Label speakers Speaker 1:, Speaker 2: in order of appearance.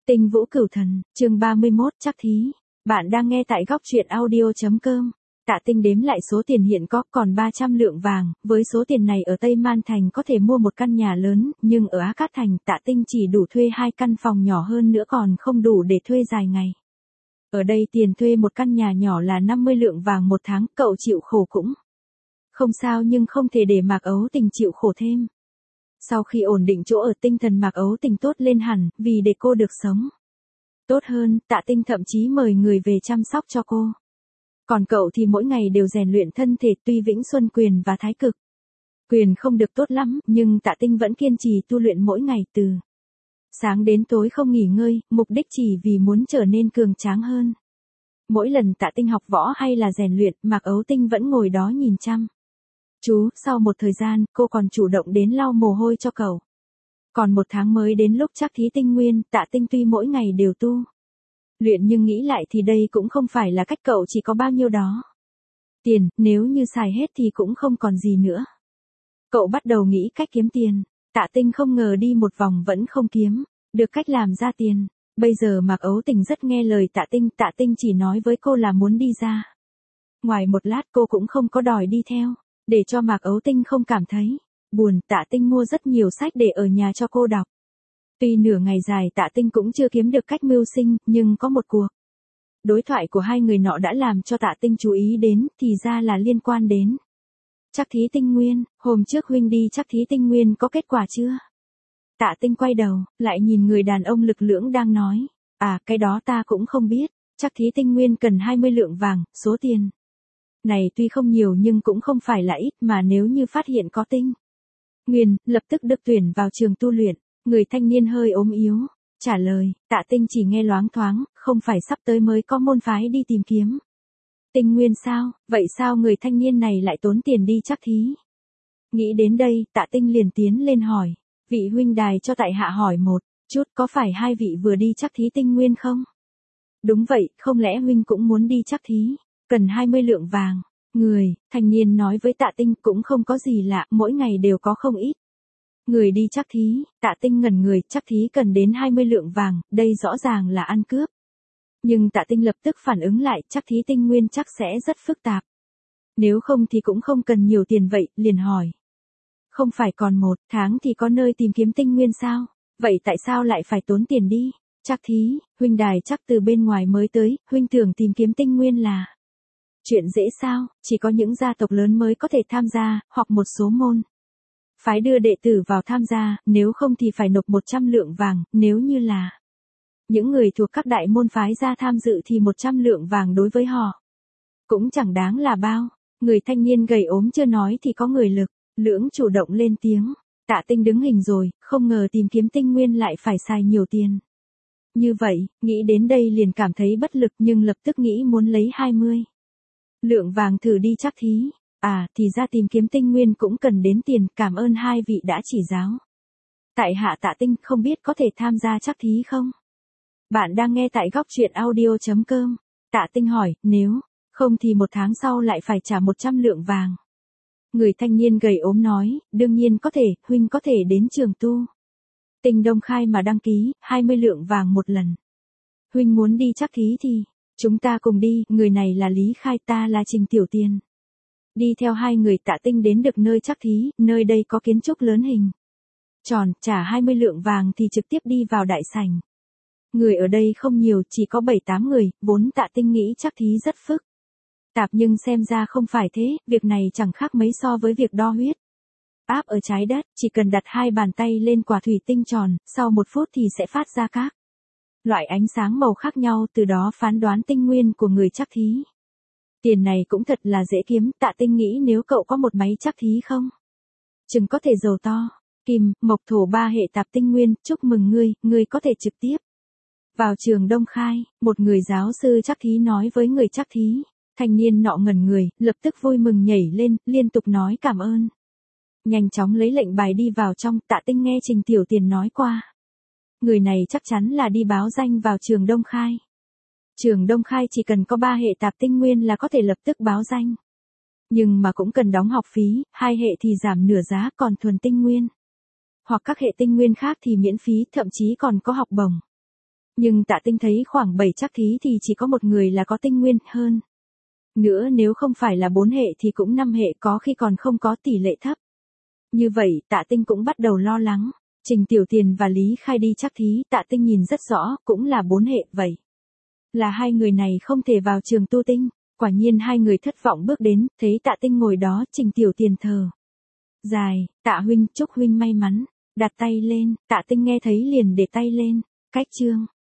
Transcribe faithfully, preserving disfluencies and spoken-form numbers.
Speaker 1: Tinh Vũ Cửu Thần, chương ba mươi mốt chắc thí. Bạn đang nghe tại góc truyện audio.com. Tạ Tinh đếm lại số tiền hiện có còn ba trăm lượng vàng, với số tiền này ở Tây Man Thành có thể mua một căn nhà lớn, nhưng ở Á Cát Thành Tạ Tinh chỉ đủ thuê hai căn phòng nhỏ hơn nữa còn không đủ để thuê dài ngày. Ở đây tiền thuê một căn nhà nhỏ là năm mươi lượng vàng một tháng, cậu chịu khổ cũng không sao nhưng không thể để Mạc Ấu Tình chịu khổ thêm. Sau khi ổn định chỗ ở tinh thần Mạc Ấu Tình tốt lên hẳn, vì để cô được sống tốt hơn, Tạ Tinh thậm chí mời người về chăm sóc cho cô. Còn cậu thì mỗi ngày đều rèn luyện thân thể, tuy Vĩnh Xuân quyền và Thái Cực quyền không được tốt lắm, nhưng Tạ Tinh vẫn kiên trì tu luyện mỗi ngày từ sáng đến tối không nghỉ ngơi, mục đích chỉ vì muốn trở nên cường tráng hơn. Mỗi lần Tạ Tinh học võ hay là rèn luyện, Mạc Ấu Tinh vẫn ngồi đó nhìn chăm chú, sau một thời gian, cô còn chủ động đến lau mồ hôi cho cậu. Còn một tháng mới đến lúc chắc thí tinh nguyên, Tạ Tinh tuy mỗi ngày đều tu luyện nhưng nghĩ lại thì đây cũng không phải là cách cậu chỉ có bao nhiêu đó tiền, nếu như xài hết thì cũng không còn gì nữa. Cậu bắt đầu nghĩ cách kiếm tiền. Tạ Tinh không ngờ đi một vòng vẫn không kiếm được cách làm ra tiền. Bây giờ Mạc Ấu Tình rất nghe lời Tạ Tinh, Tạ Tinh chỉ nói với cô là muốn đi ra ngoài một lát, cô cũng không có đòi đi theo. Để cho Mạc Ấu Tinh không cảm thấy buồn, Tạ Tinh mua rất nhiều sách để ở nhà cho cô đọc. Tuy nửa ngày dài Tạ Tinh cũng chưa kiếm được cách mưu sinh, nhưng có một cuộc đối thoại của hai người nọ đã làm cho Tạ Tinh chú ý đến, thì ra là liên quan đến chắc thí tinh nguyên. Hôm trước huynh đi chắc thí tinh nguyên có kết quả chưa? Tạ Tinh quay đầu, lại nhìn người đàn ông lực lưỡng đang nói. À, cái đó ta cũng không biết. Chắc thí tinh nguyên cần hai mươi lượng vàng, số tiền này tuy không nhiều nhưng cũng không phải là ít, mà nếu như phát hiện có tinh nguyên, lập tức được tuyển vào trường tu luyện. Người thanh niên hơi ốm yếu trả lời. Tạ Tinh chỉ nghe loáng thoáng, không phải sắp tới mới có môn phái đi tìm kiếm tinh nguyên sao? Vậy sao người thanh niên này lại tốn tiền đi chắc thí? Nghĩ đến đây, Tạ Tinh liền tiến lên hỏi. Vị huynh đài cho tại hạ hỏi một chút, có phải hai vị vừa đi chắc thí tinh nguyên không? Đúng vậy, không lẽ huynh cũng muốn đi chắc thí? Cần hai mươi lượng vàng. Người thanh niên nói với Tạ Tinh cũng không có gì lạ, mỗi ngày đều có không ít người đi chắc thí. Tạ Tinh ngẩn người, chắc thí cần đến hai mươi lượng vàng, đây rõ ràng là ăn cướp. Nhưng Tạ Tinh lập tức phản ứng lại, chắc thí tinh nguyên chắc sẽ rất phức tạp. Nếu không thì cũng không cần nhiều tiền vậy, liền hỏi. Không phải còn một tháng thì có nơi tìm kiếm tinh nguyên sao? Vậy tại sao lại phải tốn tiền đi chắc thí? Huynh đài chắc từ bên ngoài mới tới, huynh tưởng tìm kiếm tinh nguyên là chuyện dễ sao? Chỉ có những gia tộc lớn mới có thể tham gia, hoặc một số môn phái đưa đệ tử vào tham gia, nếu không thì phải nộp một trăm lượng vàng, nếu như là những người thuộc các đại môn phái ra tham dự thì một trăm lượng vàng đối với họ cũng chẳng đáng là bao. Người thanh niên gầy ốm chưa nói thì có người lực lưỡng chủ động lên tiếng. Tạ Tinh đứng hình rồi, không ngờ tìm kiếm tinh nguyên lại phải xài nhiều tiền như vậy, nghĩ đến đây liền cảm thấy bất lực, nhưng lập tức nghĩ muốn lấy hai mươi lượng vàng thử đi chắc thí. À, thì ra tìm kiếm tinh nguyên cũng cần đến tiền, cảm ơn hai vị đã chỉ giáo. Tại hạ Tạ Tinh, không biết có thể tham gia chắc thí không? Bạn đang nghe tại góc truyện audio.com. Tạ Tinh hỏi, nếu không thì một tháng sau lại phải trả một trăm lượng vàng. Người thanh niên gầy ốm nói, đương nhiên có thể, huynh có thể đến trường tu Tinh Đông Khai mà đăng ký, hai mươi lượng vàng một lần. Huynh muốn đi chắc thí thì chúng ta cùng đi. Người này là Lý Khai, ta là Trình Tiểu Tiền. Đi theo hai người Tạ Tinh đến được nơi chắc thí, nơi đây có kiến trúc lớn hình tròn, trả hai mươi lượng vàng thì trực tiếp đi vào đại sảnh. Người ở đây không nhiều, chỉ có bảy tám người, vốn Tạ Tinh nghĩ chắc thí rất phức tạp nhưng xem ra không phải thế, việc này chẳng khác mấy so với việc đo huyết áp ở trái đất, chỉ cần đặt hai bàn tay lên quả thủy tinh tròn, sau một phút thì sẽ phát ra các loại ánh sáng màu khác nhau, từ đó phán đoán tinh nguyên của người chắc thí. Tiền này cũng thật là dễ kiếm, Tạ Tinh nghĩ nếu cậu có một máy chắc thí không chừng có thể giàu to. Kim, mộc thổ ba hệ tạp tinh nguyên, chúc mừng ngươi, ngươi có thể trực tiếp vào trường Đông Khai. Một người giáo sư chắc thí nói với người chắc thí. Thanh niên nọ ngẩn người, lập tức vui mừng nhảy lên, liên tục nói cảm ơn. Nhanh chóng lấy lệnh bài đi vào trong. Tạ Tinh nghe Trình Tiểu Tiền nói qua. Người này chắc chắn là đi báo danh vào trường Đông Khai. Trường Đông Khai chỉ cần có ba hệ tạp tinh nguyên là có thể lập tức báo danh. Nhưng mà cũng cần đóng học phí, hai hệ thì giảm nửa giá, còn thuần tinh nguyên hoặc các hệ tinh nguyên khác thì miễn phí, thậm chí còn có học bổng. Nhưng Tạ Tinh thấy khoảng bảy chắc thí thì chỉ có một người là có tinh nguyên hơn. Nữa nếu không phải là bốn hệ thì cũng năm hệ, có khi còn không có, tỷ lệ thấp. Như vậy Tạ Tinh cũng bắt đầu lo lắng. Trình Tiểu Tiền và Lý Khai đi chắc thí, Tạ Tinh nhìn rất rõ, cũng là bốn hệ, vậy là hai người này không thể vào trường tu tinh. Quả nhiên hai người thất vọng bước đến, thấy Tạ Tinh ngồi đó, Trình Tiểu Tiền thờ dài, Tạ huynh, chúc huynh may mắn, đặt tay lên, Tạ Tinh nghe thấy liền để tay lên. Cách chương